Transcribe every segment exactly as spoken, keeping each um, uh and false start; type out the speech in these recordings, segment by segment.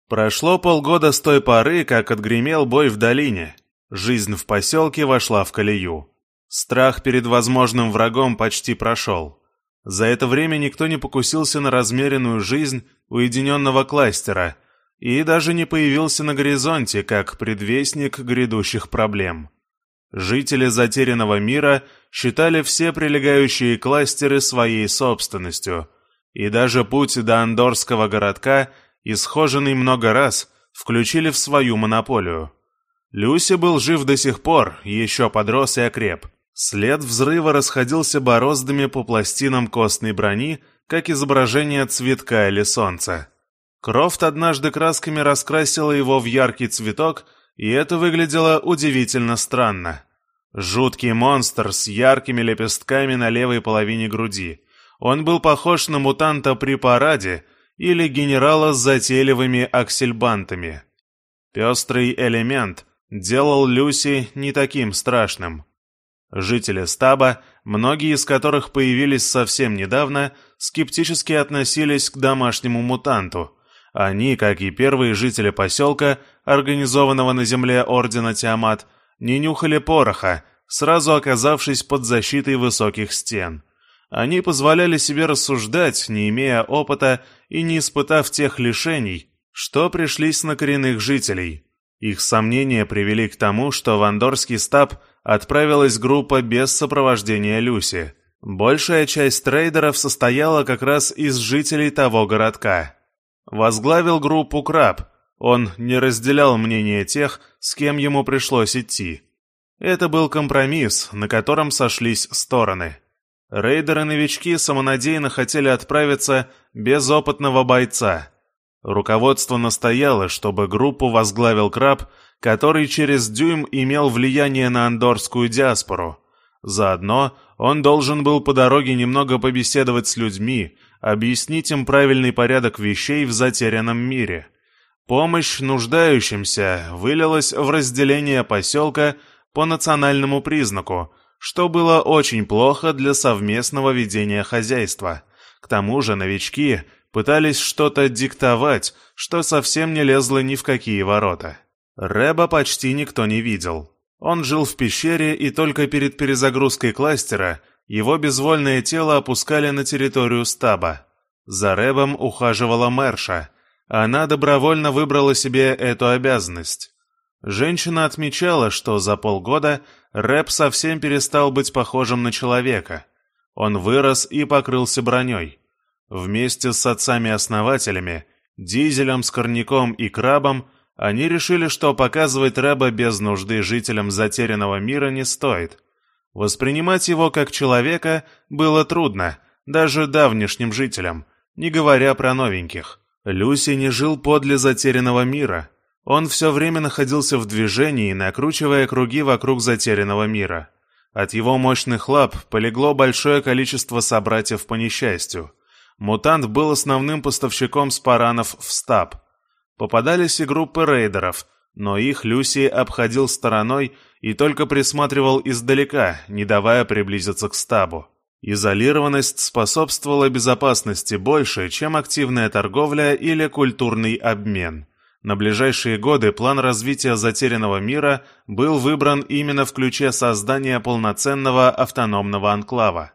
Прошло полгода с той поры, как отгремел бой в долине. Жизнь в поселке вошла в колею. Страх перед возможным врагом почти прошел. За это время никто не покусился на размеренную жизнь уединенного кластера и даже не появился на горизонте, как предвестник грядущих проблем. Жители затерянного мира считали все прилегающие кластеры своей собственностью, и даже путь до андорского городка, исхоженный много раз, включили в свою монополию. Люси был жив до сих пор, еще подрос и окреп. След взрыва расходился бороздами по пластинам костной брони, как изображение цветка или солнца. Крофт однажды красками раскрасила его в яркий цветок, и это выглядело удивительно странно. Жуткий монстр с яркими лепестками на левой половине груди. Он был похож на мутанта при параде или генерала с затейливыми аксельбантами. Пестрый элемент делал Люси не таким страшным. Жители стаба, многие из которых появились совсем недавно, скептически относились к домашнему мутанту. Они, как и первые жители поселка, организованного на земле Ордена Тиамат, не нюхали пороха, сразу оказавшись под защитой высоких стен. Они позволяли себе рассуждать, не имея опыта и не испытав тех лишений, что пришлись на коренных жителей. Их сомнения привели к тому, что в андорский стаб отправилась группа без сопровождения Люси. Большая часть трейдеров состояла как раз из жителей того городка. Возглавил группу Краб. Он не разделял мнение тех, с кем ему пришлось идти. Это был компромисс, на котором сошлись стороны. Рейдеры-новички самонадеянно хотели отправиться без опытного бойца. Руководство настояло, чтобы группу возглавил Краб, который через дюйм имел влияние на андорскую диаспору. Заодно он должен был по дороге немного побеседовать с людьми, объяснить им правильный порядок вещей в затерянном мире. Помощь нуждающимся вылилась в разделение поселка по национальному признаку, что было очень плохо для совместного ведения хозяйства. К тому же новички пытались что-то диктовать, что совсем не лезло ни в какие ворота. Рэба почти никто не видел. Он жил в пещере, и только перед перезагрузкой кластера его безвольное тело опускали на территорию стаба. За Рэбом ухаживала Мэрша. Она добровольно выбрала себе эту обязанность. Женщина отмечала, что за полгода Рэб совсем перестал быть похожим на человека. Он вырос и покрылся броней. Вместе с отцами-основателями, Дизелем, Скорняком и Крабом, они решили, что показывать Рэба без нужды жителям затерянного мира не стоит. Воспринимать его как человека было трудно, даже давнишним жителям, не говоря про новеньких. Люси не жил подле затерянного мира. Он все время находился в движении, накручивая круги вокруг затерянного мира. От его мощных лап полегло большое количество собратьев по несчастью. Мутант был основным поставщиком спаранов в стаб. Попадались и группы рейдеров, но их Люси обходил стороной и только присматривал издалека, не давая приблизиться к стабу. Изолированность способствовала безопасности больше, чем активная торговля или культурный обмен. На ближайшие годы план развития затерянного мира был выбран именно в ключе создания полноценного автономного анклава.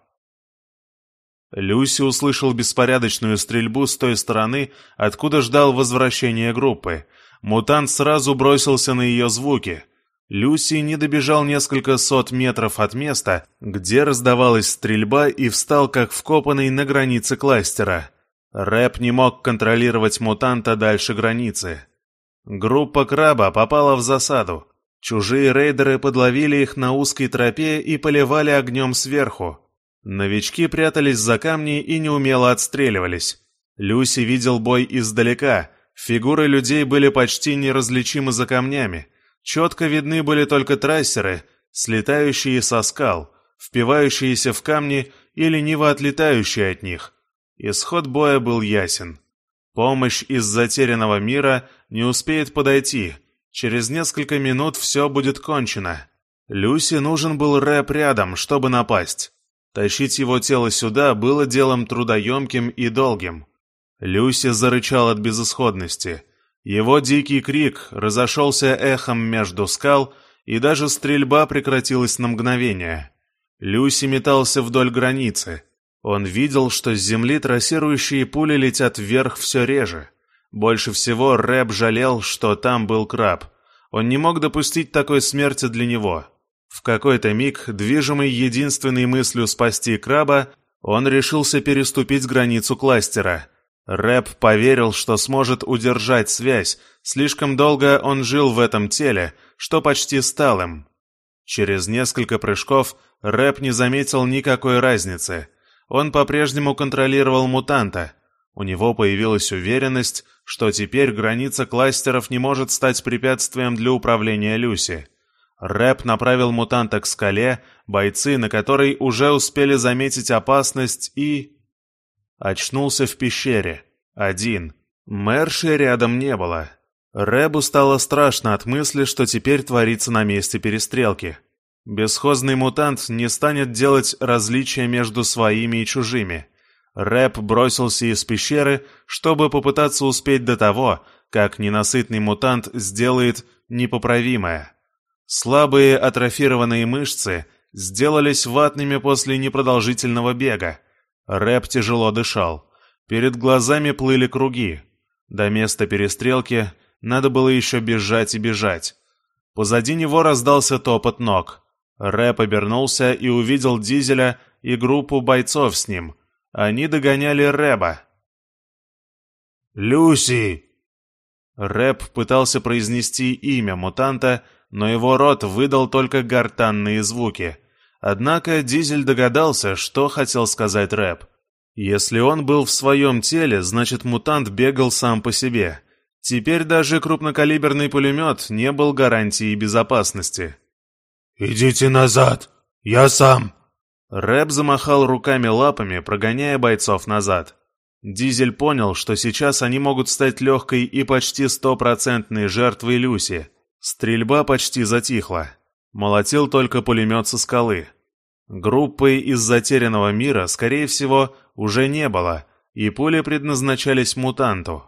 Люси услышал беспорядочную стрельбу с той стороны, откуда ждал возвращения группы. Мутант сразу бросился на ее звуки. Люси не добежал несколько сот метров от места, где раздавалась стрельба, и встал как вкопанный на границе кластера. Рэб не мог контролировать мутанта дальше границы. Группа Краба попала в засаду. Чужие рейдеры подловили их на узкой тропе и поливали огнем сверху. Новички прятались за камни и неумело отстреливались. Люси видел бой издалека. Фигуры людей были почти неразличимы за камнями. Четко видны были только трассеры, слетающие со скал, впивающиеся в камни и лениво отлетающие от них. Исход боя был ясен. Помощь из затерянного мира не успеет подойти. Через несколько минут все будет кончено. Люси нужен был Рэб рядом, чтобы напасть. Тащить его тело сюда было делом трудоемким и долгим. Люси зарычал от безысходности. Его дикий крик разошелся эхом между скал, и даже стрельба прекратилась на мгновение. Люси метался вдоль границы. Он видел, что с земли трассирующие пули летят вверх все реже. Больше всего Рэб жалел, что там был краб. Он не мог допустить такой смерти для него. В какой-то миг, движимый единственной мыслью спасти краба, он решился переступить границу кластера. Рэб поверил, что сможет удержать связь, слишком долго он жил в этом теле, что почти стал им. Через несколько прыжков Рэб не заметил никакой разницы. Он по-прежнему контролировал мутанта. У него появилась уверенность, что теперь граница кластеров не может стать препятствием для управления Люси. Рэб направил мутанта к скале, бойцы на которой уже успели заметить опасность, и... очнулся в пещере. Один. Мэрши рядом не было. Рэбу стало страшно от мысли, что теперь творится на месте перестрелки. Бесхозный мутант не станет делать различия между своими и чужими. Рэб бросился из пещеры, чтобы попытаться успеть до того, как ненасытный мутант сделает непоправимое. Слабые атрофированные мышцы сделались ватными после непродолжительного бега. Рэб тяжело дышал. Перед глазами плыли круги. До места перестрелки надо было еще бежать и бежать. Позади него раздался топот ног. Рэб обернулся и увидел Дизеля и группу бойцов с ним. Они догоняли Рэба. «Люси!» Рэб пытался произнести имя мутанта, но его рот выдал только гортанные звуки. Однако Дизель догадался, что хотел сказать Рэб. Если он был в своем теле, значит мутант бегал сам по себе. Теперь даже крупнокалиберный пулемет не был гарантией безопасности. «Идите назад! Я сам!» Рэб замахал руками-лапами, прогоняя бойцов назад. Дизель понял, что сейчас они могут стать легкой и почти стопроцентной жертвой Люси. Стрельба почти затихла. Молотил только пулемет со скалы. Группы из затерянного мира, скорее всего, уже не было, и пули предназначались мутанту.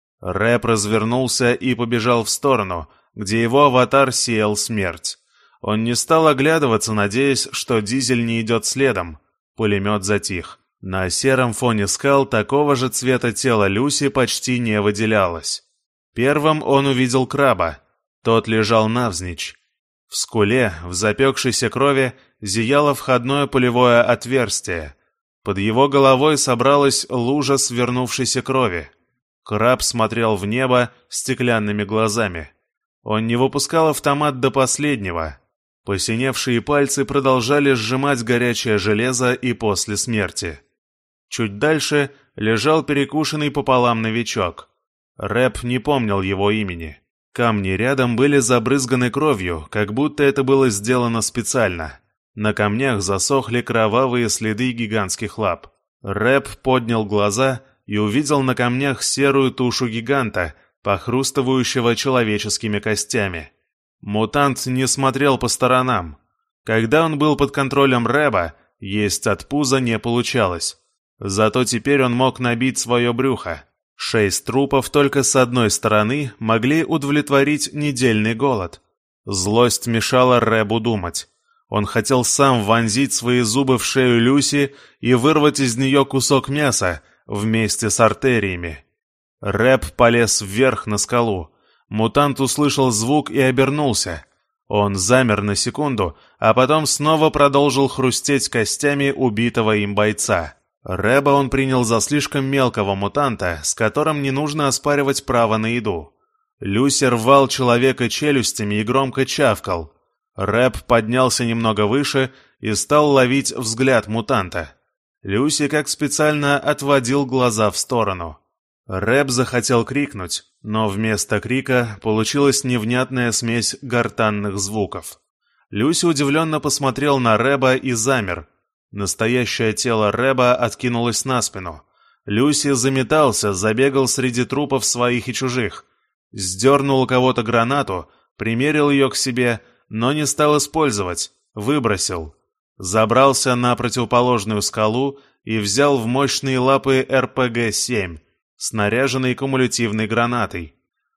Рэб развернулся и побежал в сторону, где его аватар сеял смерть. Он не стал оглядываться, надеясь, что Дизель не идет следом. Пулемет затих. На сером фоне скал такого же цвета тела Люси почти не выделялось. Первым он увидел краба. Тот лежал навзничь. В скуле, в запекшейся крови, зияло входное пулевое отверстие. Под его головой собралась лужа свернувшейся крови. Краб смотрел в небо стеклянными глазами. Он не выпускал автомат до последнего. Посиневшие пальцы продолжали сжимать горячее железо и после смерти. Чуть дальше лежал перекушенный пополам новичок. Рэб не помнил его имени. Камни рядом были забрызганы кровью, как будто это было сделано специально. На камнях засохли кровавые следы гигантских лап. Рэб поднял глаза и увидел на камнях серую тушу гиганта, похрустывающего человеческими костями. Мутант не смотрел по сторонам. Когда он был под контролем Рэба, есть от пуза не получалось. Зато теперь он мог набить свое брюхо. Шесть трупов только с одной стороны могли удовлетворить недельный голод. Злость мешала Рэбу думать. Он хотел сам вонзить свои зубы в шею Люси и вырвать из нее кусок мяса вместе с артериями. Рэб полез вверх на скалу. Мутант услышал звук и обернулся. Он замер на секунду, а потом снова продолжил хрустеть костями убитого им бойца. Рэба он принял за слишком мелкого мутанта, с которым не нужно оспаривать право на еду. Люси рвал человека челюстями и громко чавкал. Рэб поднялся немного выше и стал ловить взгляд мутанта. Люси как специально отводил глаза в сторону. Рэб захотел крикнуть, но вместо крика получилась невнятная смесь гортанных звуков. Люси удивленно посмотрел на Рэба и замер. Настоящее тело Рэба откинулось на спину. Люси заметался, забегал среди трупов своих и чужих. Сдернул у кого-то гранату, примерил ее к себе, но не стал использовать, выбросил. Забрался на противоположную скалу и взял в мощные лапы эр пэ гэ семь, снаряженный кумулятивной гранатой.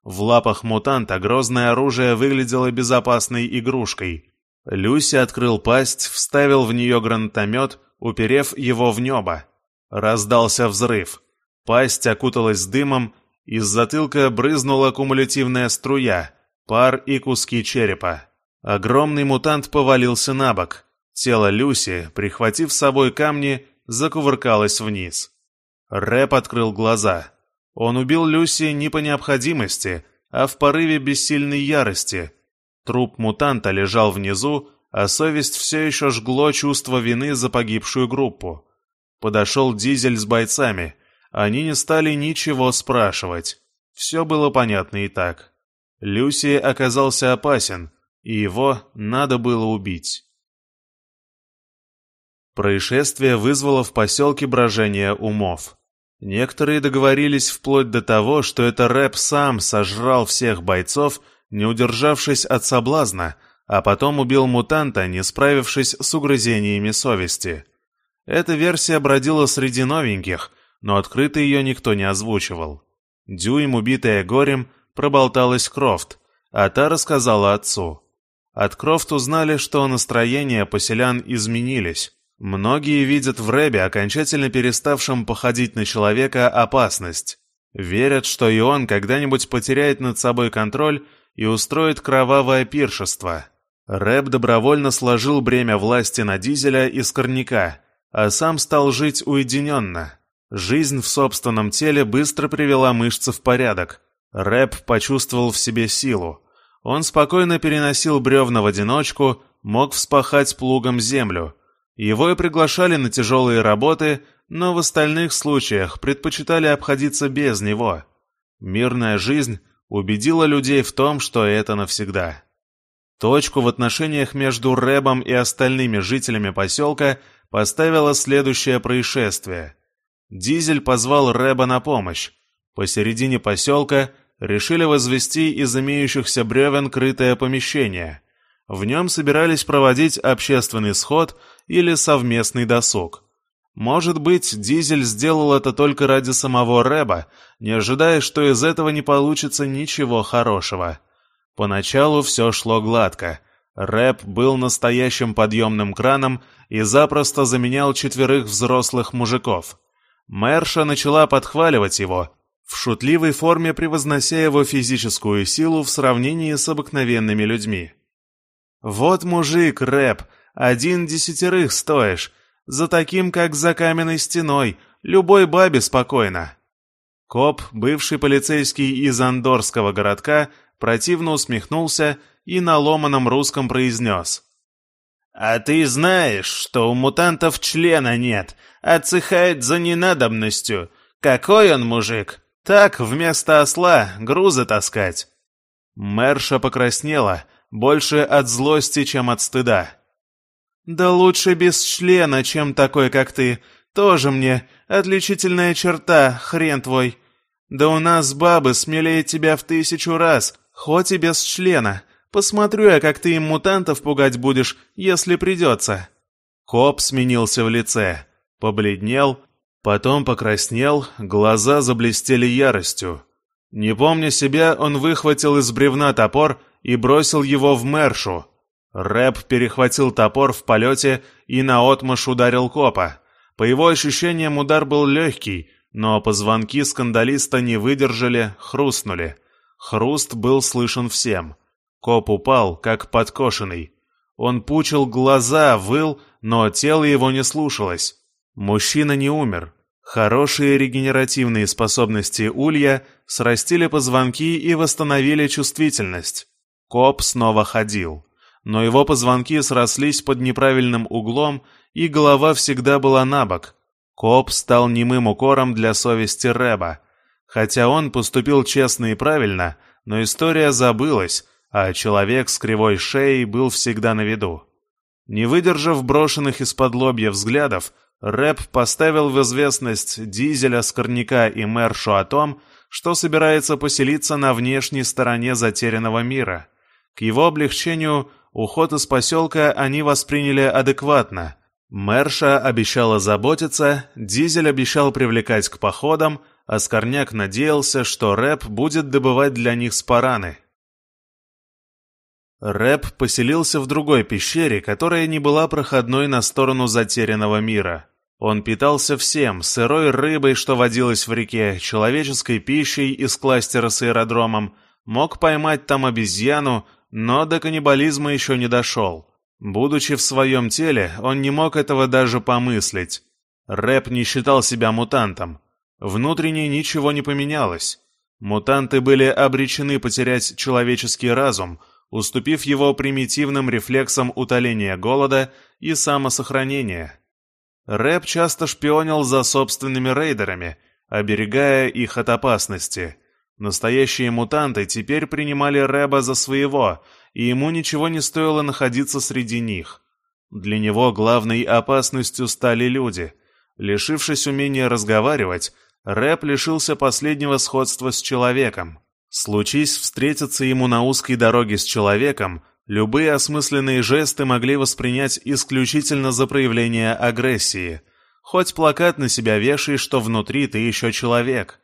В лапах мутанта грозное оружие выглядело безопасной игрушкой. Люси открыл пасть, вставил в нее гранатомет, уперев его в небо. Раздался взрыв. Пасть окуталась дымом, из затылка брызнула кумулятивная струя, пар и куски черепа. Огромный мутант повалился на бок. Тело Люси, прихватив с собой камни, закувыркалось вниз. Рэп открыл глаза. Он убил Люси не по необходимости, а в порыве бессильной ярости. Труп мутанта лежал внизу, а совесть все еще жгло чувство вины за погибшую группу. Подошел Дизель с бойцами. Они не стали ничего спрашивать. Все было понятно и так. Люси оказался опасен, и его надо было убить. Происшествие вызвало в поселке брожение умов. Некоторые договорились вплоть до того, что это Рэп сам сожрал всех бойцов, не удержавшись от соблазна, а потом убил мутанта, не справившись с угрызениями совести. Эта версия бродила среди новеньких, но открыто ее никто не озвучивал. Дюйм, убитая горем, проболталась Крофт, а та рассказала отцу. От Крофт узнали, что настроения поселян изменились. Многие видят в Рэбе, окончательно переставшем походить на человека, опасность. Верят, что и он когда-нибудь потеряет над собой контроль и устроит кровавое пиршество. Рэб добровольно сложил бремя власти на Дизеля и Скорняка, а сам стал жить уединенно. Жизнь в собственном теле быстро привела мышцы в порядок. Рэб почувствовал в себе силу. Он спокойно переносил бревна в одиночку, мог вспахать плугом землю. Его и приглашали на тяжелые работы, но в остальных случаях предпочитали обходиться без него. Мирная жизнь убедила людей в том, что это навсегда. Точку в отношениях между Рэбом и остальными жителями поселка поставило следующее происшествие. Дизель позвал Рэба на помощь. Посередине поселка решили возвести из имеющихся бревен крытое помещение. В нем собирались проводить общественный сход или совместный досуг. Может быть, Дизель сделал это только ради самого Рэба, не ожидая, что из этого не получится ничего хорошего. Поначалу все шло гладко. Рэб был настоящим подъемным краном и запросто заменял четверых взрослых мужиков. Мэрша начала подхваливать его, в шутливой форме превознося его физическую силу в сравнении с обыкновенными людьми. «Вот мужик, Рэб, один десятерых стоишь. За таким, как за каменной стеной, любой бабе спокойно». Коп, бывший полицейский из Андорского городка, противно усмехнулся и на ломаном русском произнес: «А ты знаешь, что у мутантов члена нет, отсыхает за ненадобностью. Какой он мужик? Так, вместо осла грузы таскать». Мэрша покраснела, больше от злости, чем от стыда. «Да лучше без члена, чем такой, как ты. Тоже мне отличительная черта, хрен твой. Да у нас бабы смелее тебя в тысячу раз, хоть и без члена. Посмотрю я, как ты им мутантов пугать будешь, если придется». Коп сменился в лице, побледнел, потом покраснел, глаза заблестели яростью. Не помня себя, он выхватил из бревна топор и бросил его в Мэршу. Рэб перехватил топор в полете и наотмашь ударил копа. По его ощущениям, удар был легкий, но позвонки скандалиста не выдержали, хрустнули. Хруст был слышен всем. Коп упал, как подкошенный. Он пучил глаза, выл, но тело его не слушалось. Мужчина не умер. Хорошие регенеративные способности улья срастили позвонки и восстановили чувствительность. Коп снова ходил. Но его позвонки срослись под неправильным углом, и голова всегда была набок. Коп стал немым укором для совести Рэба. Хотя он поступил честно и правильно, но история забылась, а человек с кривой шеей был всегда на виду. Не выдержав брошенных из-под лобья взглядов, Рэб поставил в известность Дизеля, Скорняка и Мэршу о том, что собирается поселиться на внешней стороне затерянного мира. К его облегчению, уход из поселка они восприняли адекватно. Мэрша обещала заботиться, Дизель обещал привлекать к походам, а Скорняк надеялся, что Рэп будет добывать для них спараны. Рэп поселился в другой пещере, которая не была проходной на сторону затерянного мира. Он питался всем: сырой рыбой, что водилась в реке, человеческой пищей из кластера с аэродромом, мог поймать там обезьяну, но до каннибализма еще не дошел. Будучи в своем теле, он не мог этого даже помыслить. Рэп не считал себя мутантом. Внутренне ничего не поменялось. Мутанты были обречены потерять человеческий разум, уступив его примитивным рефлексам утоления голода и самосохранения. Рэп часто шпионил за собственными рейдерами, оберегая их от опасности. Настоящие мутанты теперь принимали Рэба за своего, и ему ничего не стоило находиться среди них. Для него главной опасностью стали люди. Лишившись умения разговаривать, Рэп лишился последнего сходства с человеком. Случись встретиться ему на узкой дороге с человеком, любые осмысленные жесты могли воспринять исключительно за проявление агрессии. Хоть плакат на себя вешай, что внутри ты еще человек.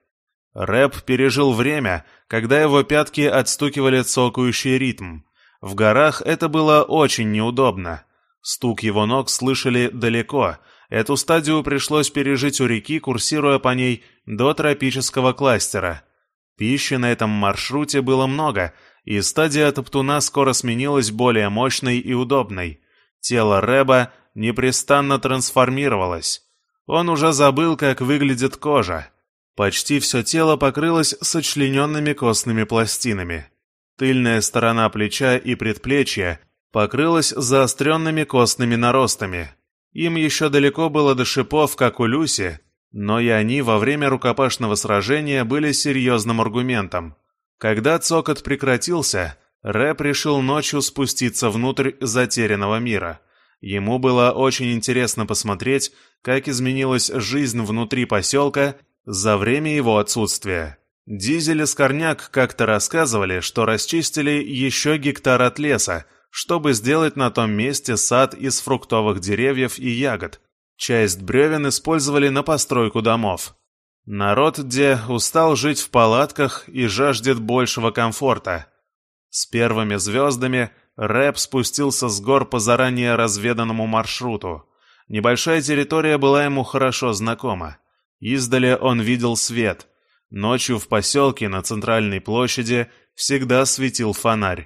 Рэп пережил время, когда его пятки отстукивали цокающий ритм. В горах это было очень неудобно. Стук его ног слышали далеко. Эту стадию пришлось пережить у реки, курсируя по ней до тропического кластера. Пищи на этом маршруте было много, и стадия топтуна скоро сменилась более мощной и удобной. Тело Рэба непрестанно трансформировалось. Он уже забыл, как выглядит кожа. Почти все тело покрылось сочлененными костными пластинами. Тыльная сторона плеча и предплечья покрылась заостренными костными наростами. Им еще далеко было до шипов, как у Люси, но и они во время рукопашного сражения были серьезным аргументом. Когда цокот прекратился, Рэп решил ночью спуститься внутрь затерянного мира. Ему было очень интересно посмотреть, как изменилась жизнь внутри поселка за время его отсутствия. Дизель и Скорняк как-то рассказывали, что расчистили еще гектар от леса, чтобы сделать на том месте сад из фруктовых деревьев и ягод. Часть бревен использовали на постройку домов. Народ где устал жить в палатках и жаждет большего комфорта. С первыми звездами Рэп спустился с гор по заранее разведанному маршруту. Небольшая территория была ему хорошо знакома. Издали он видел свет. Ночью в поселке на центральной площади всегда светил фонарь.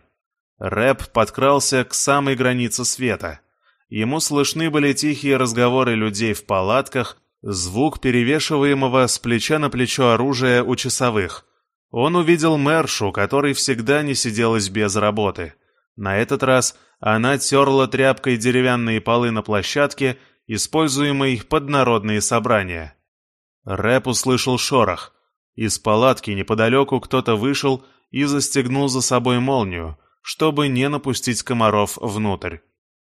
Рэп подкрался к самой границе света. Ему слышны были тихие разговоры людей в палатках, звук перевешиваемого с плеча на плечо оружия у часовых. Он увидел Мэршу, которой всегда не сиделось без работы. На этот раз она терла тряпкой деревянные полы на площадке, используемой под народные собрания. Рэп услышал шорох. Из палатки неподалеку кто-то вышел и застегнул за собой молнию, чтобы не напустить комаров внутрь.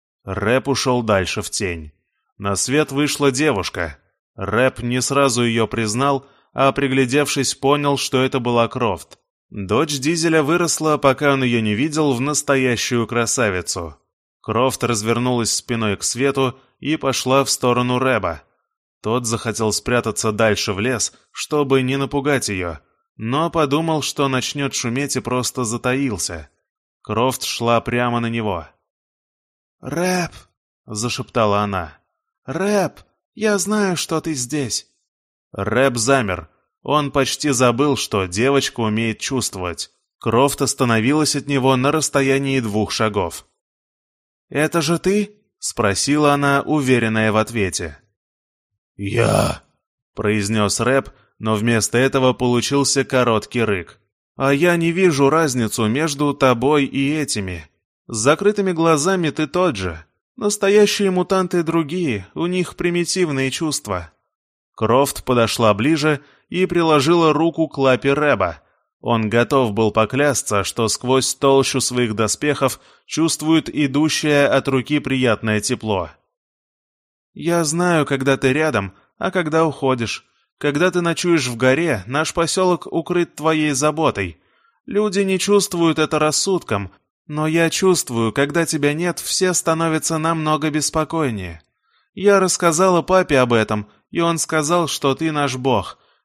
Рэп ушел дальше в тень. На свет вышла девушка. Рэп не сразу ее признал, а, приглядевшись, понял, что это была Крофт. Дочь Дизеля выросла, пока он ее не видел, в настоящую красавицу. Крофт развернулась спиной к свету и пошла в сторону Рэба. Тот захотел спрятаться дальше в лес, чтобы не напугать ее, но подумал, что начнет шуметь, и просто затаился. Крофт шла прямо на него. «Рэп!» — зашептала она. «Рэп! Я знаю, что ты здесь!» Рэп замер. Он почти забыл, что девочка умеет чувствовать. Крофт остановилась от него на расстоянии двух шагов. «Это же ты?» — спросила она, уверенная в ответе. «Я!» — произнес Рэп, но вместо этого получился короткий рык. «А я не вижу разницу между тобой и этими. С закрытыми глазами ты тот же. Настоящие мутанты другие, у них примитивные чувства». Крофт подошла ближе и приложила руку к лапе Рэба. Он готов был поклясться, что сквозь толщу своих доспехов чувствует идущее от руки приятное тепло. «Я знаю, когда ты рядом, а когда уходишь. Когда ты ночуешь в горе, наш поселок укрыт твоей заботой. Люди не чувствуют это рассудком, но я чувствую, когда тебя нет, все становятся намного беспокойнее. Я рассказала папе об этом, и он сказал, что ты наш бог.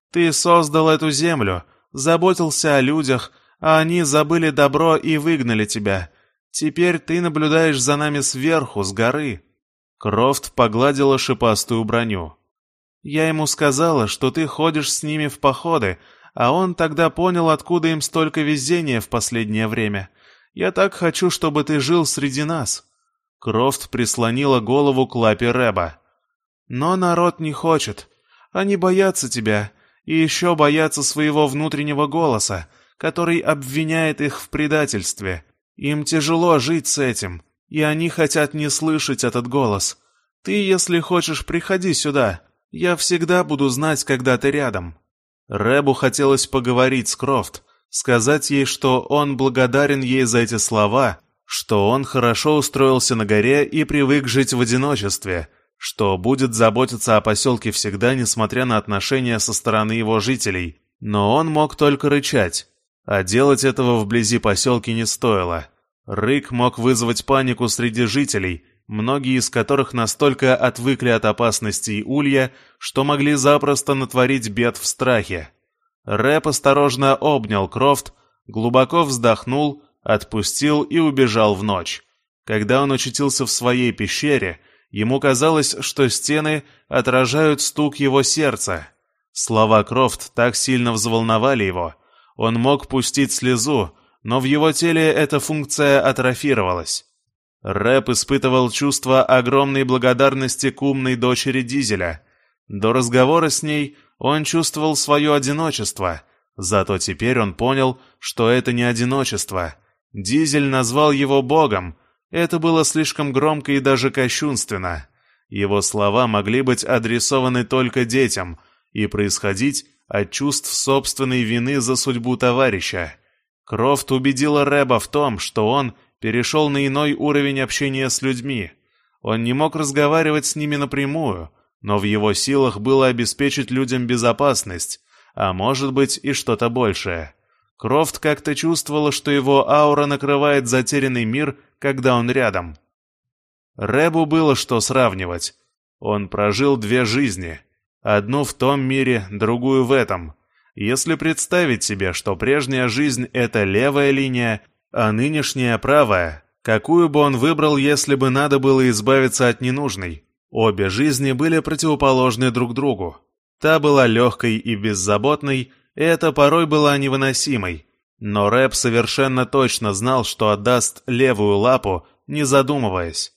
Ты создал эту землю, заботился о людях, а они забыли добро и выгнали тебя. Теперь ты наблюдаешь за нами сверху, с горы». Крофт погладила шипастую броню. «Я ему сказала, что ты ходишь с ними в походы, а он тогда понял, откуда им столько везения в последнее время. Я так хочу, чтобы ты жил среди нас». Крофт прислонила голову к лапе Рэба. «Но народ не хочет. Они боятся тебя, и еще боятся своего внутреннего голоса, который обвиняет их в предательстве. Им тяжело жить с этим, и они хотят не слышать этот голос. Ты, если хочешь, приходи сюда. Я всегда буду знать, когда ты рядом». Рэбу хотелось поговорить с Крофт, сказать ей, что он благодарен ей за эти слова, что он хорошо устроился на горе и привык жить в одиночестве, что будет заботиться о поселке всегда, несмотря на отношения со стороны его жителей, но он мог только рычать, а делать этого вблизи поселка не стоило. Рык мог вызвать панику среди жителей, многие из которых настолько отвыкли от опасностей улья, что могли запросто натворить бед в страхе. Рэб осторожно обнял Крофт, глубоко вздохнул, отпустил и убежал в ночь. Когда он очутился в своей пещере, ему казалось, что стены отражают стук его сердца. Слова Крофт так сильно взволновали его. Он мог пустить слезу, но в его теле эта функция атрофировалась. Рэб испытывал чувство огромной благодарности к умной дочери Дизеля. До разговора с ней он чувствовал свое одиночество, зато теперь он понял, что это не одиночество. Дизель назвал его богом. Это было слишком громко и даже кощунственно. Его слова могли быть адресованы только детям и происходить от чувств собственной вины за судьбу товарища. Крофт убедила Рэба в том, что он перешел на иной уровень общения с людьми. Он не мог разговаривать с ними напрямую, но в его силах было обеспечить людям безопасность, а может быть и что-то большее. Крофт как-то чувствовала, что его аура накрывает затерянный мир, когда он рядом. Рэбу было что сравнивать. Он прожил две жизни. Одну в том мире, другую в этом. Если представить себе, что прежняя жизнь — это левая линия, а нынешняя — правая, какую бы он выбрал, если бы надо было избавиться от ненужной? Обе жизни были противоположны друг другу. Та была легкой и беззаботной, эта порой была невыносимой. Но Рэб совершенно точно знал, что отдаст левую лапу, не задумываясь.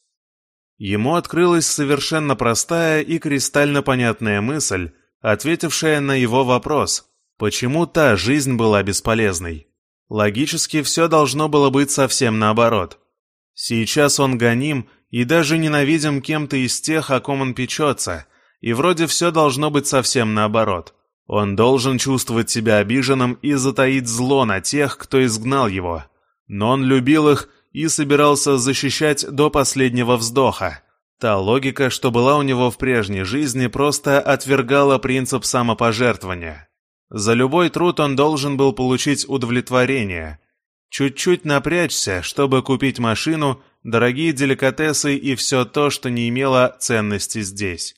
Ему открылась совершенно простая и кристально понятная мысль, ответившая на его вопрос, почему та жизнь была бесполезной. Логически все должно было быть совсем наоборот. Сейчас он гоним и даже ненавидим кем-то из тех, о ком он печется, и вроде все должно быть совсем наоборот. Он должен чувствовать себя обиженным и затаить зло на тех, кто изгнал его. Но он любил их и собирался защищать до последнего вздоха. Та логика, что была у него в прежней жизни, просто отвергала принцип самопожертвования. За любой труд он должен был получить удовлетворение. Чуть-чуть напрячься, чтобы купить машину, дорогие деликатесы и все то, что не имело ценности здесь.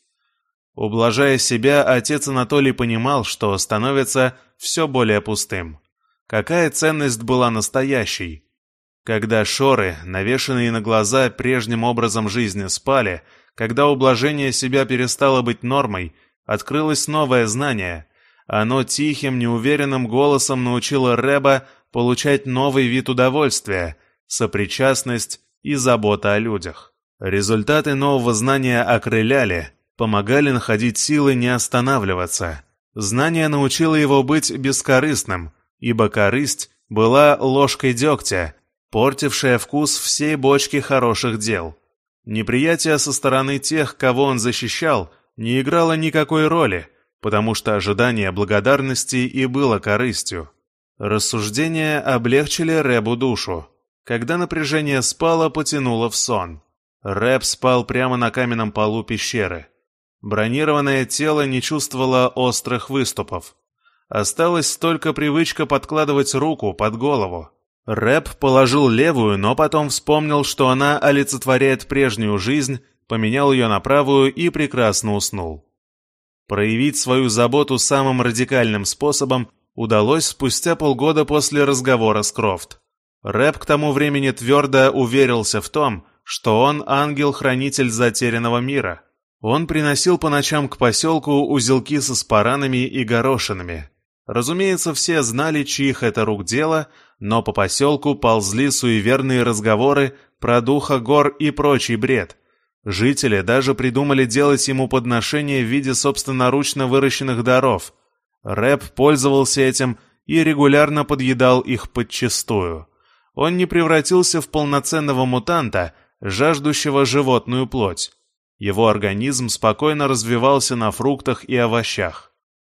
Ублажая себя, отец Анатолий понимал, что становится все более пустым. Какая ценность была настоящей? Когда шоры, навешанные на глаза прежним образом жизни, спали, когда ублажение себя перестало быть нормой, открылось новое знание. Оно тихим, неуверенным голосом научило Рэба получать новый вид удовольствия, сопричастность и забота о людях. Результаты нового знания окрыляли, помогали находить силы не останавливаться. Знание научило его быть бескорыстным, ибо корысть была ложкой дегтя, портившая вкус всей бочки хороших дел. Неприятие со стороны тех, кого он защищал, не играло никакой роли, потому что ожидание благодарности и было корыстью. Рассуждения облегчили Рэбу душу. Когда напряжение спало, потянуло в сон. Рэб спал прямо на каменном полу пещеры. Бронированное тело не чувствовало острых выступов. Осталась только привычка подкладывать руку под голову. Рэб положил левую, но потом вспомнил, что она олицетворяет прежнюю жизнь, поменял ее на правую и прекрасно уснул. Проявить свою заботу самым радикальным способом удалось спустя полгода после разговора с Крофт. Рэп к тому времени твердо уверился в том, что он ангел-хранитель затерянного мира. Он приносил по ночам к поселку узелки со спаранами и горошинами. Разумеется, все знали, чьих это рук дело, но по поселку ползли суеверные разговоры про духа гор и прочий бред. Жители даже придумали делать ему подношения в виде собственноручно выращенных даров. Рэп пользовался этим и регулярно подъедал их подчистую. Он не превратился в полноценного мутанта, жаждущего животную плоть. Его организм спокойно развивался на фруктах и овощах.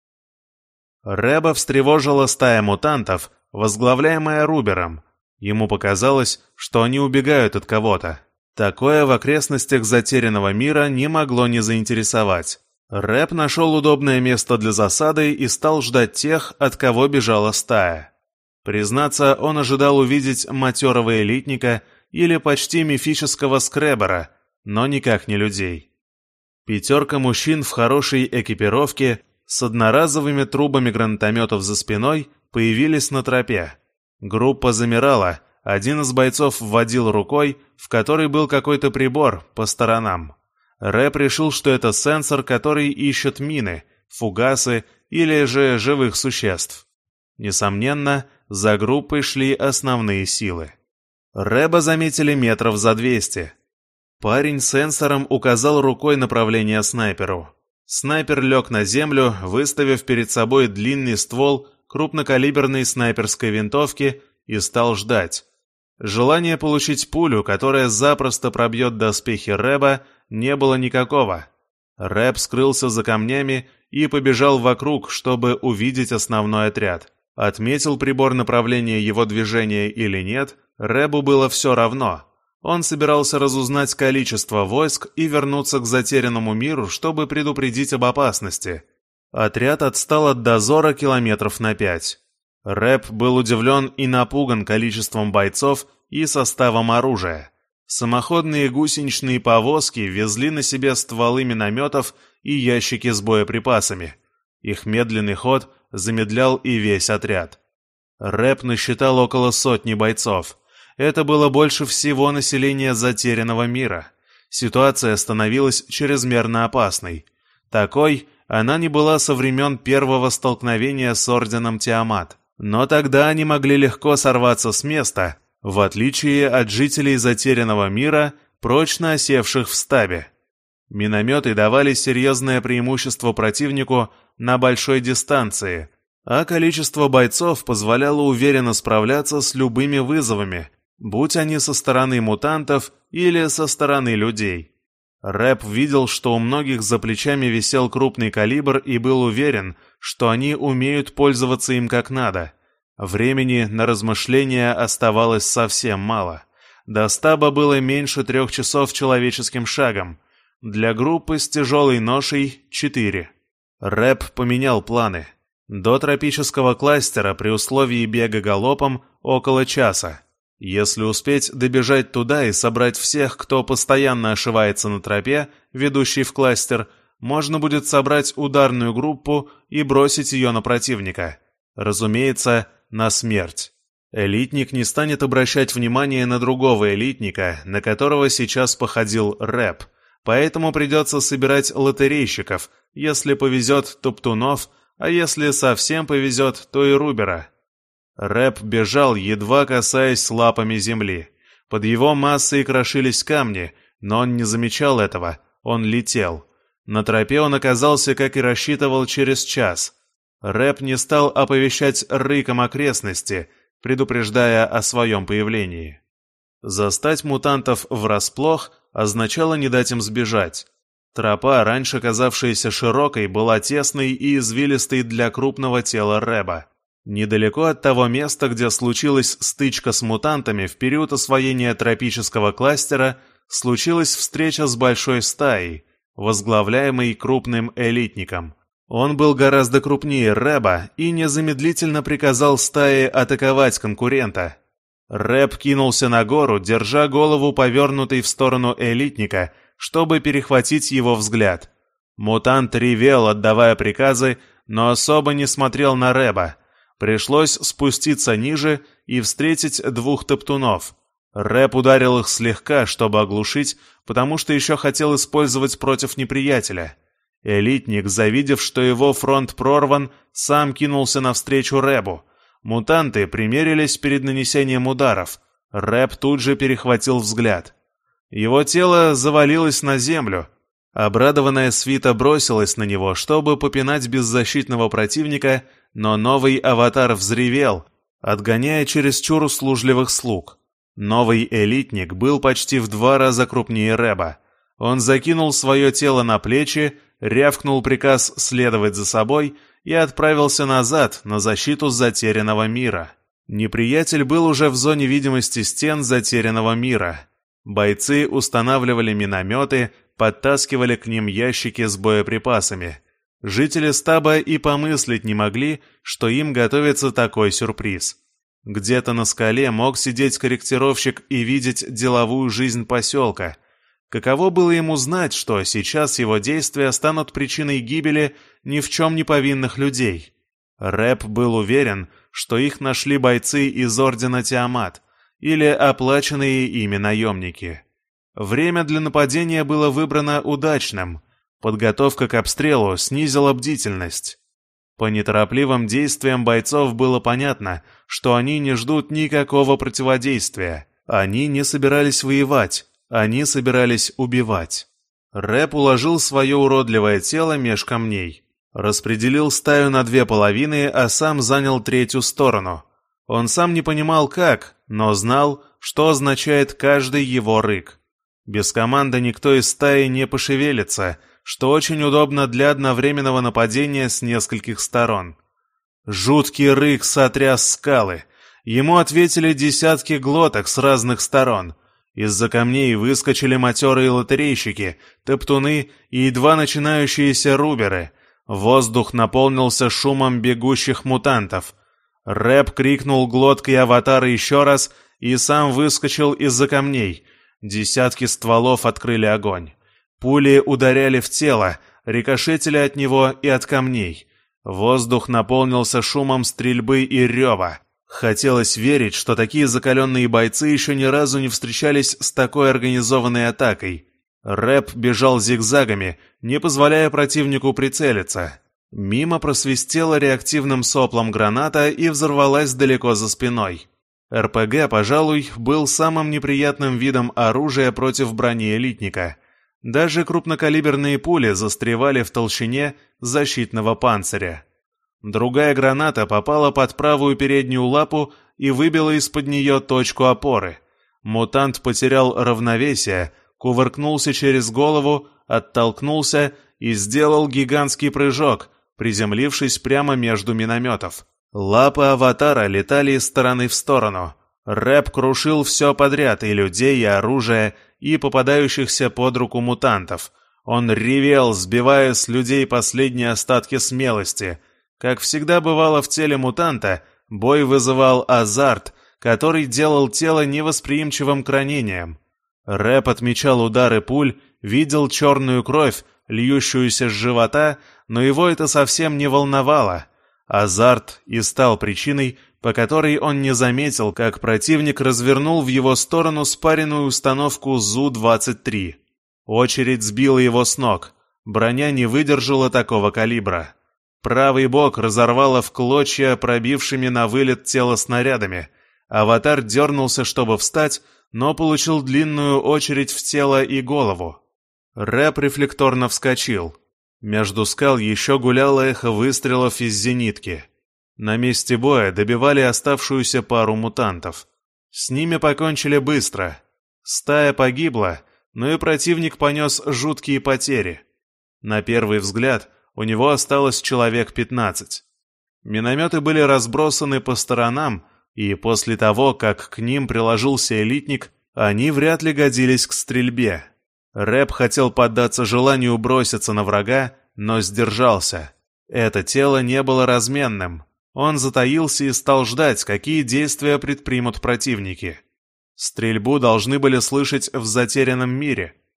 Рэба встревожила стая мутантов, возглавляемая Рубером. Ему показалось, что они убегают от кого-то. Такое в окрестностях затерянного мира не могло не заинтересовать. Рэп нашел удобное место для засады и стал ждать тех, от кого бежала стая. Признаться, он ожидал увидеть матерого элитника или почти мифического скребера, но никак не людей. Пятерка мужчин в хорошей экипировке с одноразовыми трубами гранатометов за спиной появились на тропе. Группа замирала, один из бойцов вводил рукой, в которой был какой-то прибор, по сторонам. Рэп решил, что это сенсор, который ищет мины, фугасы или же живых существ. Несомненно, за группой шли основные силы. Рэба заметили метров за двести. Парень с сенсором указал рукой направление снайперу. Снайпер лег на землю, выставив перед собой длинный ствол крупнокалиберной снайперской винтовки, и стал ждать. Желания получить пулю, которая запросто пробьет доспехи Рэба, не было никакого. Рэб скрылся за камнями и побежал вокруг, чтобы увидеть основной отряд. Отметил прибор направления его движения или нет, Рэбу было все равно. Он собирался разузнать количество войск и вернуться к затерянному миру, чтобы предупредить об опасности. Отряд отстал от дозора километров на пять. Рэп был удивлен и напуган количеством бойцов и составом оружия. Самоходные гусеничные повозки везли на себе стволы минометов и ящики с боеприпасами. Их медленный ход замедлял и весь отряд. Рэп насчитал около сотни бойцов. Это было больше всего населения затерянного мира. Ситуация становилась чрезмерно опасной. Такой она не была со времен первого столкновения с Орденом Тиамат. Но тогда они могли легко сорваться с места, в отличие от жителей затерянного мира, прочно осевших в стабе. Минометы давали серьезное преимущество противнику на большой дистанции, а количество бойцов позволяло уверенно справляться с любыми вызовами, будь они со стороны мутантов или со стороны людей. Рэп видел, что у многих за плечами висел крупный калибр и был уверен, что они умеют пользоваться им как надо. Времени на размышления оставалось совсем мало. До стаба было меньше трех часов человеческим шагом. Для группы с тяжелой ношей — четыре. Рэп поменял планы. До тропического кластера при условии бега галопом около часа. Если успеть добежать туда и собрать всех, кто постоянно ошивается на тропе, ведущей в кластер, можно будет собрать ударную группу и бросить ее на противника. Разумеется, на смерть. Элитник не станет обращать внимание на другого элитника, на которого сейчас походил Рэп, поэтому придется собирать лотерейщиков, если повезет топтунов, а если совсем повезет, то и Рубера. Рэп бежал, едва касаясь лапами земли. Под его массой крошились камни, но он не замечал этого, он летел. На тропе он оказался, как и рассчитывал, через час. Рэп не стал оповещать рыком окрестности, предупреждая о своем появлении. Застать мутантов врасплох означало не дать им сбежать. Тропа, раньше казавшаяся широкой, была тесной и извилистой для крупного тела Рэба. Недалеко от того места, где случилась стычка с мутантами в период освоения тропического кластера, случилась встреча с большой стаей, возглавляемой крупным элитником. Он был гораздо крупнее Рэба и незамедлительно приказал стае атаковать конкурента. Рэб кинулся на гору, держа голову повернутой в сторону элитника, чтобы перехватить его взгляд. Мутант ревел, отдавая приказы, но особо не смотрел на Рэба. Пришлось спуститься ниже и встретить двух топтунов. Рэб ударил их слегка, чтобы оглушить, потому что еще хотел использовать против неприятеля. Элитник, завидев, что его фронт прорван, сам кинулся навстречу Рэбу. Мутанты примерились перед нанесением ударов. Рэб тут же перехватил взгляд. Его тело завалилось на землю. Обрадованная свита бросилась на него, чтобы попинать беззащитного противника, но новый аватар взревел, отгоняя чересчур услужливых слуг. Новый элитник был почти в два раза крупнее Рэба. Он закинул свое тело на плечи, рявкнул приказ следовать за собой и отправился назад на защиту затерянного мира. Неприятель был уже в зоне видимости стен затерянного мира. Бойцы устанавливали минометы, подтаскивали к ним ящики с боеприпасами. Жители стаба и помыслить не могли, что им готовится такой сюрприз. Где-то на скале мог сидеть корректировщик и видеть деловую жизнь поселка. Каково было ему знать, что сейчас его действия станут причиной гибели ни в чем не повинных людей? Рэб был уверен, что их нашли бойцы из Ордена Тиамат или оплаченные ими наемники. Время для нападения было выбрано удачным. Подготовка к обстрелу снизила бдительность. По неторопливым действиям бойцов было понятно, что они не ждут никакого противодействия. Они не собирались воевать, они собирались убивать. Рэб уложил свое уродливое тело меж камней. Распределил стаю на две половины, а сам занял третью сторону. Он сам не понимал как, но знал, что означает каждый его рык. Без команды никто из стаи не пошевелится, что очень удобно для одновременного нападения с нескольких сторон. Жуткий рык сотряс скалы. Ему ответили десятки глоток с разных сторон. Из-за камней выскочили матерые лотерейщики, топтуны и едва начинающиеся руберы. Воздух наполнился шумом бегущих мутантов. Рэб крикнул глоткой аватара еще раз и сам выскочил из-за камней. Десятки стволов открыли огонь. Пули ударяли в тело, рикошетили от него и от камней. Воздух наполнился шумом стрельбы и рева. Хотелось верить, что такие закаленные бойцы еще ни разу не встречались с такой организованной атакой. Рэб бежал зигзагами, не позволяя противнику прицелиться. Мимо просвистела реактивным соплом граната и взорвалась далеко за спиной. эр пэ гэ, пожалуй, был самым неприятным видом оружия против брони элитника. Даже крупнокалиберные пули застревали в толщине защитного панциря. Другая граната попала под правую переднюю лапу и выбила из-под нее точку опоры. Мутант потерял равновесие, кувыркнулся через голову, оттолкнулся и сделал гигантский прыжок, приземлившись прямо между минометов. Лапы аватара летали из стороны в сторону. Рэб крушил все подряд, и людей, и оружие, и попадающихся под руку мутантов. Он ревел, сбивая с людей последние остатки смелости. Как всегда бывало в теле мутанта, бой вызывал азарт, который делал тело невосприимчивым к ранениям. Рэб отмечал удары пуль, видел черную кровь, льющуюся с живота, но его это совсем не волновало. Азарт и стал причиной, по которой он не заметил, как противник развернул в его сторону спаренную установку зу двадцать три. Очередь сбила его с ног. Броня не выдержала такого калибра. Правый бок разорвало в клочья пробившими на вылет тело снарядами. Аватар дернулся, чтобы встать, но получил длинную очередь в тело и голову. Рэб рефлекторно вскочил. Между скал еще гуляло эхо выстрелов из зенитки. На месте боя добивали оставшуюся пару мутантов. С ними покончили быстро. Стая погибла, но и противник понес жуткие потери. На первый взгляд у него осталось человек пятнадцать. Минометы были разбросаны по сторонам, и после того, как к ним приложился элитник, они вряд ли годились к стрельбе. Рэб хотел поддаться желанию броситься на врага, но сдержался. Это тело не было разменным. Он затаился и стал ждать, какие действия предпримут противники. Стрельбу должны были слышать в затерянном мире.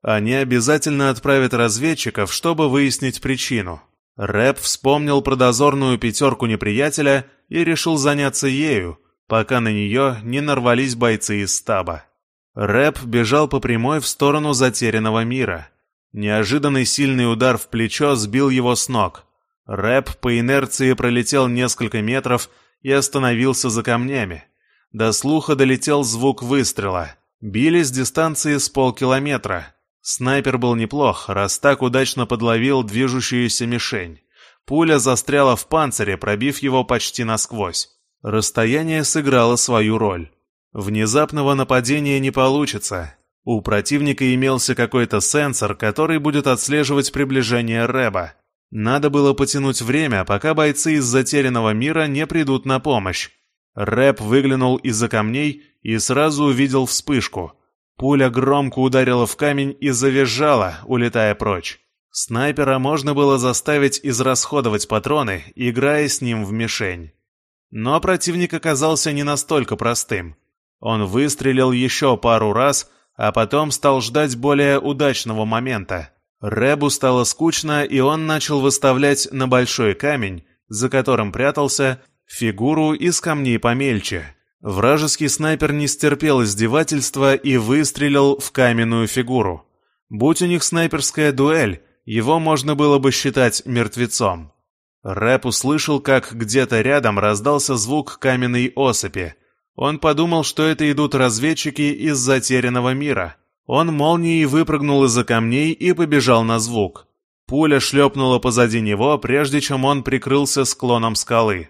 Они обязательно отправят разведчиков, чтобы выяснить причину. Рэп вспомнил про дозорную пятерку неприятеля и решил заняться ею, пока на нее не нарвались бойцы из стаба. Рэп бежал по прямой в сторону затерянного мира. Неожиданный сильный удар в плечо сбил его с ног. Рэп по инерции пролетел несколько метров и остановился за камнями. До слуха долетел звук выстрела. Били с дистанции с полкилометра. Снайпер был неплох, раз так удачно подловил движущуюся мишень. Пуля застряла в панцире, пробив его почти насквозь. Расстояние сыграло свою роль. Внезапного нападения не получится. У противника имелся какой-то сенсор, который будет отслеживать приближение Рэба. Надо было потянуть время, пока бойцы из затерянного мира не придут на помощь. Рэп выглянул из-за камней и сразу увидел вспышку. Пуля громко ударила в камень и завизжала, улетая прочь. Снайпера можно было заставить израсходовать патроны, играя с ним в мишень. Но противник оказался не настолько простым. Он выстрелил еще пару раз, а потом стал ждать более удачного момента. Рэбу стало скучно, и он начал выставлять на большой камень, за которым прятался, фигуру из камней помельче. Вражеский снайпер не стерпел издевательства и выстрелил в каменную фигуру. Будь у них снайперская дуэль, его можно было бы считать мертвецом. Рэп услышал, как где-то рядом раздался звук каменной осыпи. Он подумал, что это идут разведчики из затерянного мира. Он молнией выпрыгнул из-за камней и побежал на звук. Пуля шлепнула позади него, прежде чем он прикрылся склоном скалы.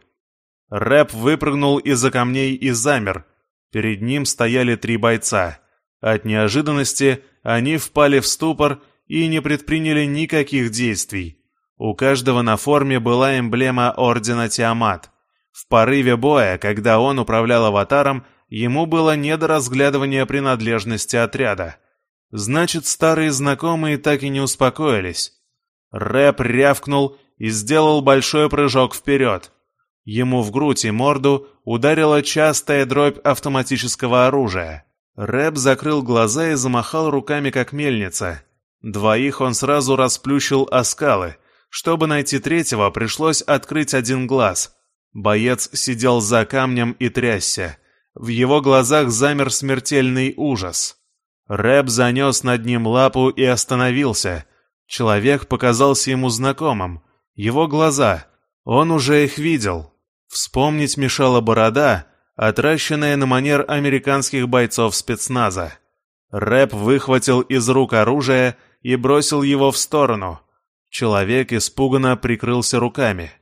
Рэп выпрыгнул из-за камней и замер. Перед ним стояли три бойца. От неожиданности они впали в ступор и не предприняли никаких действий. У каждого на форме была эмблема Ордена Тиамат. В порыве боя, когда он управлял аватаром, ему было не до разглядывания принадлежности отряда. Значит, старые знакомые так и не успокоились. Рэп рявкнул и сделал большой прыжок вперед. Ему в грудь и морду ударила частая дробь автоматического оружия. Рэп закрыл глаза и замахал руками, как мельница. Двоих он сразу расплющил о скалы. Чтобы найти третьего, пришлось открыть один глаз. Боец сидел за камнем и трясся. В его глазах замер смертельный ужас. Рэп занес над ним лапу и остановился. Человек показался ему знакомым. Его глаза. Он уже их видел. Вспомнить мешала борода, отращенная на манер американских бойцов спецназа. Рэп выхватил из рук оружие и бросил его в сторону. Человек испуганно прикрылся руками.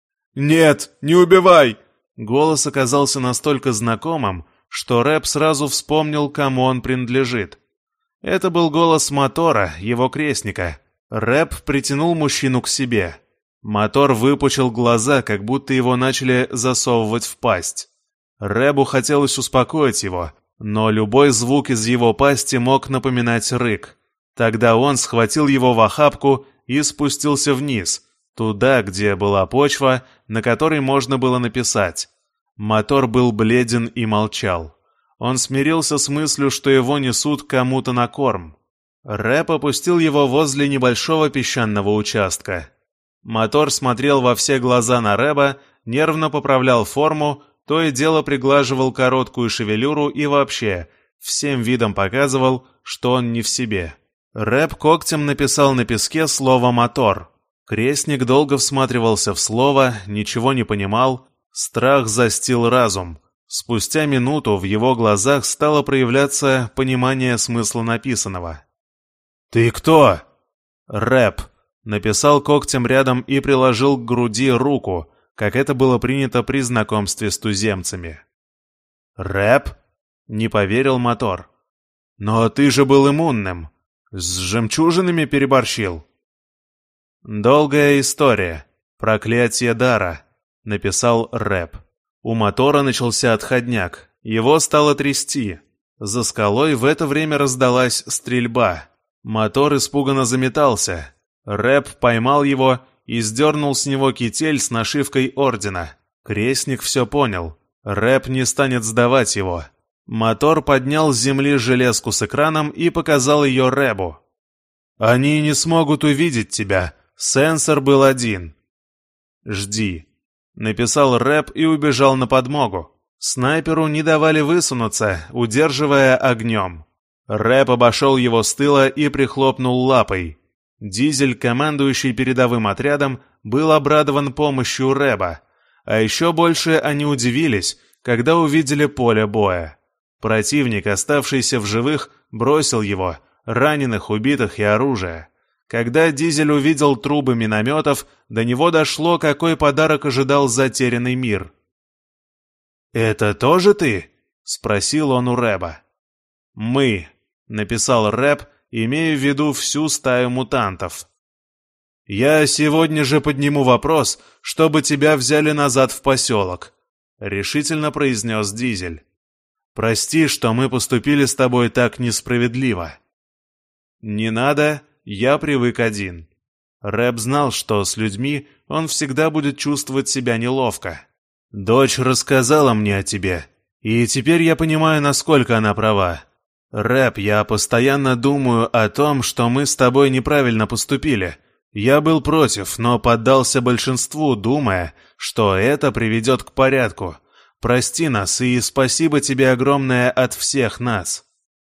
«Нет, не убивай!» Голос оказался настолько знакомым, что Рэп сразу вспомнил, кому он принадлежит. Это был голос Мотора, его крестника. Рэп притянул мужчину к себе. Мотор выпучил глаза, как будто его начали засовывать в пасть. Рэбу хотелось успокоить его, но любой звук из его пасти мог напоминать рык. Тогда он схватил его в охапку и спустился вниз, туда, где была почва, на которой можно было написать. Мотор был бледен и молчал. Он смирился с мыслью, что его несут кому-то на корм. Рэп опустил его возле небольшого песчаного участка. Мотор смотрел во все глаза на Рэба, нервно поправлял форму, то и дело приглаживал короткую шевелюру и вообще всем видом показывал, что он не в себе. Рэп когтем написал на песке слово «мотор». Крестник долго всматривался в слово, ничего не понимал, страх застил разум. Спустя минуту в его глазах стало проявляться понимание смысла написанного. «Ты кто?» «Рэп», — написал когтем рядом и приложил к груди руку, как это было принято при знакомстве с туземцами. «Рэп?» — не поверил Мотор. «Но ты же был иммунным. С жемчужинами переборщил». «Долгая история. Проклятие дара», — написал Рэп. У Мотора начался отходняк. Его стало трясти. За скалой в это время раздалась стрельба. Мотор испуганно заметался. Рэп поймал его и сдернул с него китель с нашивкой ордена. Крестник все понял. Рэп не станет сдавать его. Мотор поднял с земли железку с экраном и показал ее Рэбу. Они не смогут увидеть тебя. Сенсор был один. Жди. Написал Рэп и убежал на подмогу. Снайперу не давали высунуться, удерживая огнем. Рэп обошел его с тыла и прихлопнул лапой. Дизель, командующий передовым отрядом, был обрадован помощью Рэба. А еще больше они удивились, когда увидели поле боя. Противник, оставшийся в живых, бросил его, раненых, убитых и оружие. Когда Дизель увидел трубы минометов, до него дошло, какой подарок ожидал затерянный мир. «Это тоже ты?» — спросил он у Рэба. «Мы», — написал Рэп, имея в виду всю стаю мутантов. «Я сегодня же подниму вопрос, чтобы тебя взяли назад в поселок», — решительно произнес Дизель. «Прости, что мы поступили с тобой так несправедливо». «Не надо, я привык один». Рэп знал, что с людьми он всегда будет чувствовать себя неловко. «Дочь рассказала мне о тебе, и теперь я понимаю, насколько она права. Рэп, я постоянно думаю о том, что мы с тобой неправильно поступили. Я был против, но поддался большинству, думая, что это приведет к порядку. Прости нас, и спасибо тебе огромное от всех нас».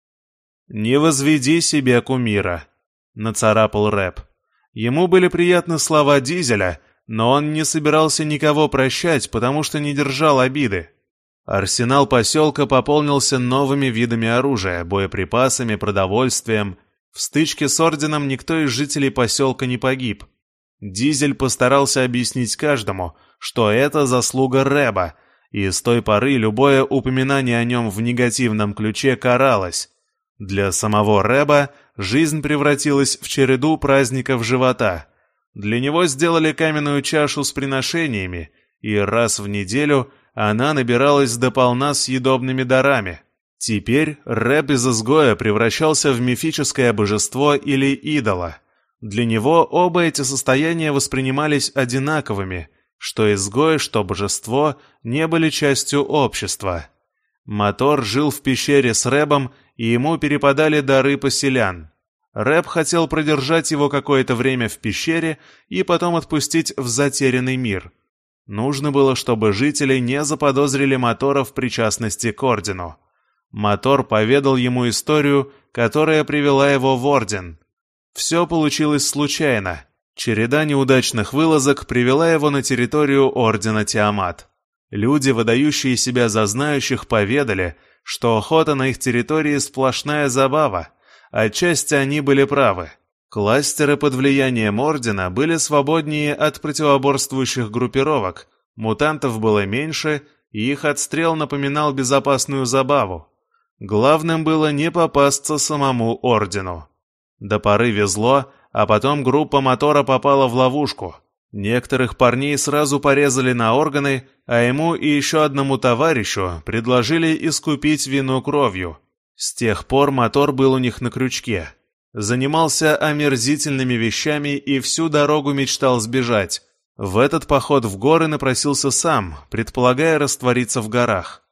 «Не возведи себе кумира», — нацарапал Рэп. Ему были приятны слова Дизеля, но он не собирался никого прощать, потому что не держал обиды. Арсенал поселка пополнился новыми видами оружия, боеприпасами, продовольствием. В стычке с Орденом никто из жителей поселка не погиб. Дизель постарался объяснить каждому, что это заслуга Рэба, и с той поры любое упоминание о нем в негативном ключе каралось. Для самого Рэба жизнь превратилась в череду праздников живота. Для него сделали каменную чашу с приношениями, и раз в неделю она набиралась дополна съедобными дарами. Теперь Рэп из изгоя превращался в мифическое божество или идола. Для него оба эти состояния воспринимались одинаковыми, что изгой, что божество не были частью общества. Мотор жил в пещере с Рэбом, и ему перепадали дары поселян. Рэп хотел продержать его какое-то время в пещере и потом отпустить в затерянный мир. Нужно было, чтобы жители не заподозрили Мотора в причастности к Ордену. Мотор поведал ему историю, которая привела его в Орден. Все получилось случайно. Череда неудачных вылазок привела его на территорию Ордена Тиамат. Люди, выдающие себя за знающих, поведали, что охота на их территории сплошная забава. Отчасти они были правы. Кластеры под влиянием Ордена были свободнее от противоборствующих группировок, мутантов было меньше, и их отстрел напоминал безопасную забаву. Главным было не попасться самому Ордену. До поры везло, а потом группа Мотора попала в ловушку. Некоторых парней сразу порезали на органы, а ему и еще одному товарищу предложили искупить вину кровью. С тех пор Мотор был у них на крючке. Занимался омерзительными вещами и всю дорогу мечтал сбежать. В этот поход в горы напросился сам, предполагая раствориться в горах.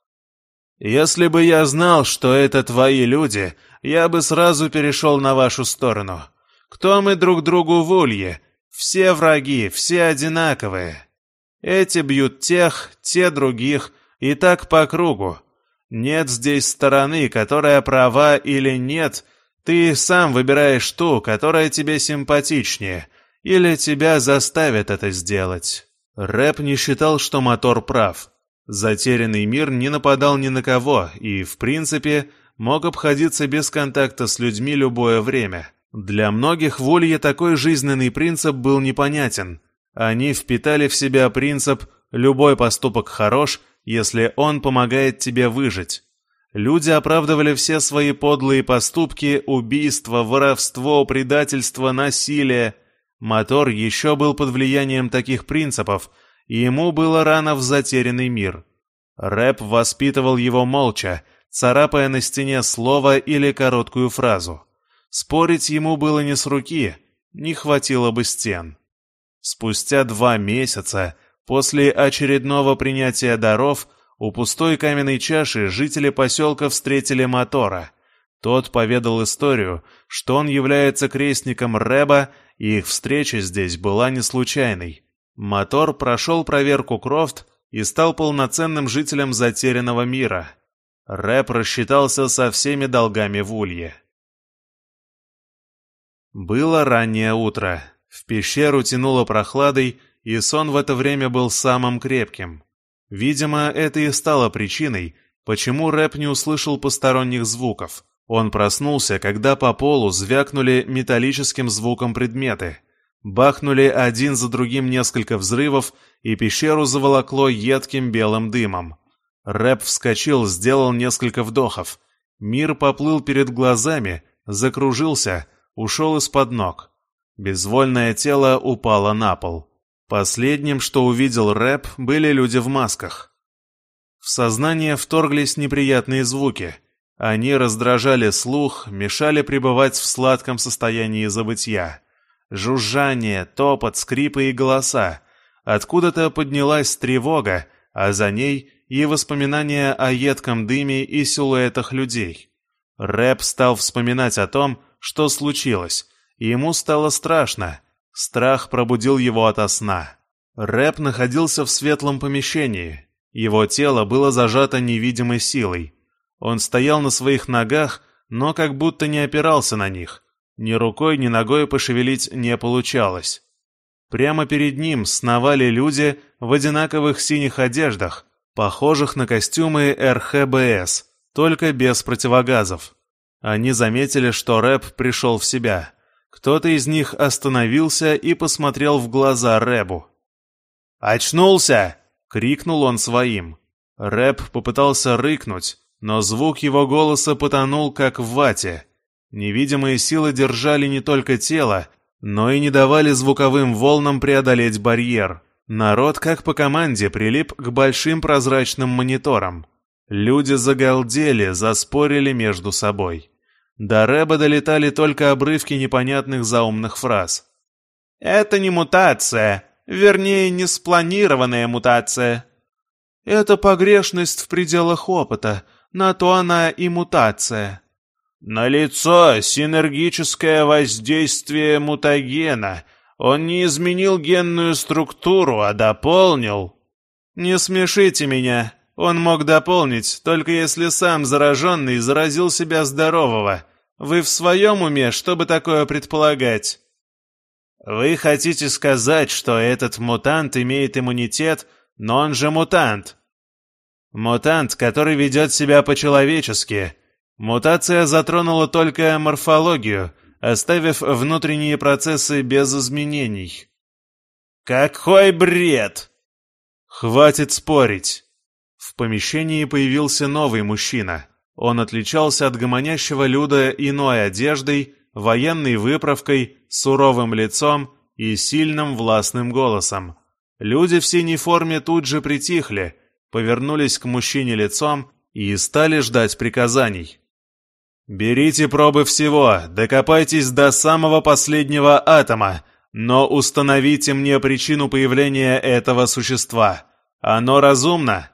«Если бы я знал, что это твои люди, я бы сразу перешел на вашу сторону. Кто мы друг другу в улье? Все враги, все одинаковые. Эти бьют тех, те других, и так по кругу. Нет здесь стороны, которая права или нет. Ты сам выбираешь ту, которая тебе симпатичнее, или тебя заставят это сделать». Рэп не считал, что Мотор прав. Затерянный мир не нападал ни на кого и, в принципе, мог обходиться без контакта с людьми любое время. Для многих в Улье такой жизненный принцип был непонятен. Они впитали в себя принцип «любой поступок хорош, если он помогает тебе выжить». Люди оправдывали все свои подлые поступки, убийства, воровство, предательство, насилие. Мотор еще был под влиянием таких принципов, и ему было рано в затерянный мир. Рэп воспитывал его молча, царапая на стене слово или короткую фразу. Спорить ему было не с руки, не хватило бы стен. Спустя два месяца, после очередного принятия даров, у пустой каменной чаши жители поселка встретили Мотора. Тот поведал историю, что он является крестником Рэба, и их встреча здесь была не случайной. Мотор прошел проверку Крофт и стал полноценным жителем затерянного мира. Рэб рассчитался со всеми долгами в Улье. Было раннее утро. В пещеру тянуло прохладой, и сон в это время был самым крепким. Видимо, это и стало причиной, почему Рэб не услышал посторонних звуков. Он проснулся, когда по полу звякнули металлическим звуком предметы. Бахнули один за другим несколько взрывов, и пещеру заволокло едким белым дымом. Рэб вскочил, сделал несколько вдохов. Мир поплыл перед глазами, закружился, ушел из-под ног. Безвольное тело упало на пол. Последним, что увидел Рэб, были люди в масках. В сознание вторглись неприятные звуки. Они раздражали слух, мешали пребывать в сладком состоянии забытья. Жужжание, топот, скрипы и голоса. Откуда-то поднялась тревога, а за ней и воспоминания о едком дыме и силуэтах людей. Рэб стал вспоминать о том, что случилось, и ему стало страшно. Страх пробудил его ото сна. Рэб находился в светлом помещении. Его тело было зажато невидимой силой. Он стоял на своих ногах, но как будто не опирался на них. Ни рукой, ни ногой пошевелить не получалось. Прямо перед ним сновали люди в одинаковых синих одеждах, похожих на костюмы эр ха бэ эс, только без противогазов. Они заметили, что Рэб пришел в себя. Кто-то из них остановился и посмотрел в глаза Рэбу. «Очнулся!» — крикнул он своим. Рэб попытался рыкнуть, но звук его голоса потонул, как в вате. Невидимые силы держали не только тело, но и не давали звуковым волнам преодолеть барьер. Народ, как по команде, прилип к большим прозрачным мониторам. Люди загалдели, заспорили между собой. До Рэба долетали только обрывки непонятных заумных фраз. «Это не мутация, вернее, не спланированная мутация. Это погрешность в пределах опыта, на то она и мутация. Налицо синергическое воздействие мутагена. Он не изменил генную структуру, а дополнил». «Не смешите меня. Он мог дополнить, только если сам зараженный заразил себя здорового. Вы в своем уме, чтобы такое предполагать?» «Вы хотите сказать, что этот мутант имеет иммунитет, но он же мутант?» «Мутант, который ведет себя по-человечески. Мутация затронула только морфологию, оставив внутренние процессы без изменений». «Какой бред!» «Хватит спорить!» В помещении появился новый мужчина. Он отличался от гомонящего люда иной одеждой, военной выправкой, суровым лицом и сильным властным голосом. Люди в синей форме тут же притихли, повернулись к мужчине лицом и стали ждать приказаний. «Берите пробы всего, докопайтесь до самого последнего атома, но установите мне причину появления этого существа. Оно разумно?»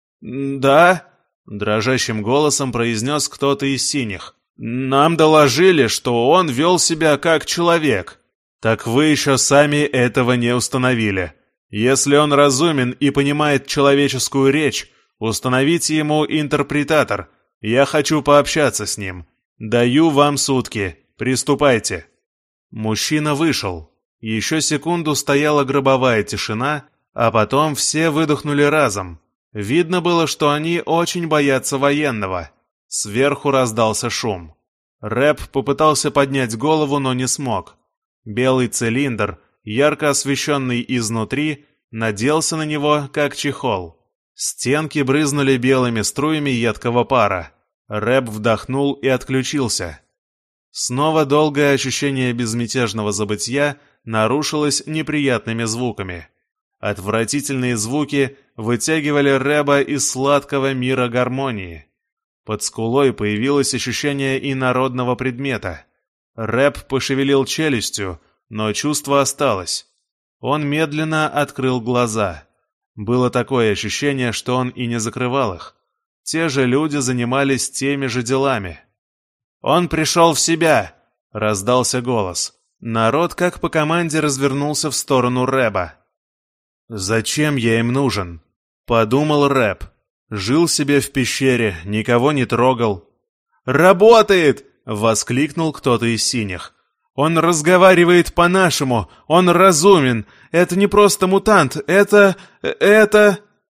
«Да», — дрожащим голосом произнес кто-то из синих. «Нам доложили, что он вел себя как человек». «Так вы еще сами этого не установили. Если он разумен и понимает человеческую речь, установите ему интерпретатор. Я хочу пообщаться с ним. Даю вам сутки. Приступайте». Мужчина вышел. Еще секунду стояла гробовая тишина, а потом все выдохнули разом. Видно было, что они очень боятся военного. Сверху раздался шум. Рэб попытался поднять голову, но не смог. Белый цилиндр, ярко освещенный изнутри, наделся на него, как чехол. Стенки брызнули белыми струями едкого пара. Рэб вдохнул и отключился. Снова долгое ощущение безмятежного забытья нарушилось неприятными звуками. Отвратительные звуки вытягивали Рэба из сладкого мира гармонии. Под скулой появилось ощущение инородного предмета. Рэб пошевелил челюстью, но чувство осталось. Он медленно открыл глаза. Было такое ощущение, что он и не закрывал их. Те же люди занимались теми же делами. «Он пришел в себя!» — раздался голос. Народ как по команде развернулся в сторону Рэба. «Зачем я им нужен?» — подумал Рэб. Жил себе в пещере, никого не трогал. «Работает!» — воскликнул кто-то из синих. «Он разговаривает по-нашему, он разумен. Это не просто мутант, это... это...»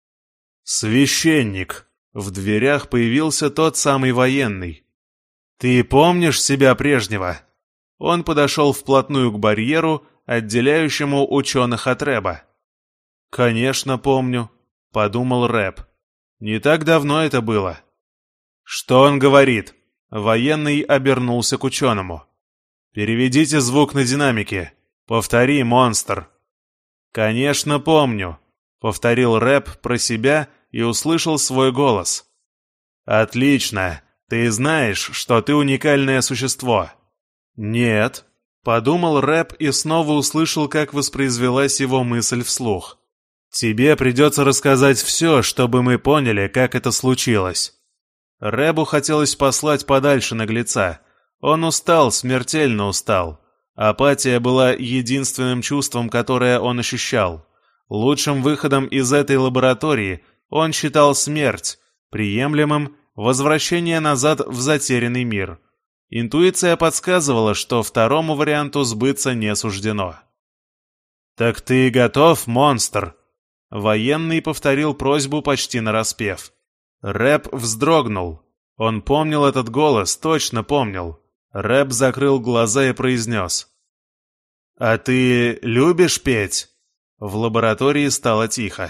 «Священник!» — в дверях появился тот самый военный. «Ты помнишь себя прежнего?» Он подошел вплотную к барьеру, отделяющему ученых от Рэба. «Конечно, помню», — подумал Рэб. «Не так давно это было». «Что он говорит?» Военный обернулся к ученому. «Переведите звук на динамике. Повтори, монстр». «Конечно, помню», — повторил Рэб про себя и услышал свой голос. «Отлично. Ты знаешь, что ты уникальное существо». «Нет», — подумал Рэб и снова услышал, как воспроизвелась его мысль вслух. «Тебе придется рассказать все, чтобы мы поняли, как это случилось». Рэбу хотелось послать подальше наглеца. Он устал, смертельно устал. Апатия была единственным чувством, которое он ощущал. Лучшим выходом из этой лаборатории он считал смерть, приемлемым — возвращение назад в затерянный мир. Интуиция подсказывала, что второму варианту сбыться не суждено. «Так ты готов, монстр?» Военный повторил просьбу почти нараспев. Рэб вздрогнул. Он помнил этот голос, точно помнил. Рэб закрыл глаза и произнес. «А ты любишь петь?» В лаборатории стало тихо.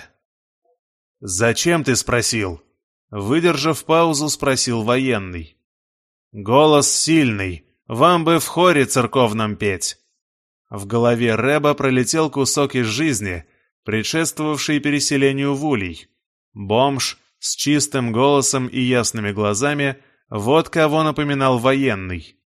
«Зачем ты спросил?» Выдержав паузу, спросил военный. «Голос сильный, вам бы в хоре церковном петь». В голове Рэба пролетел кусок из жизни, предшествовавший переселению в Улей. Бомж с чистым голосом и ясными глазами — вот кого напоминал военный.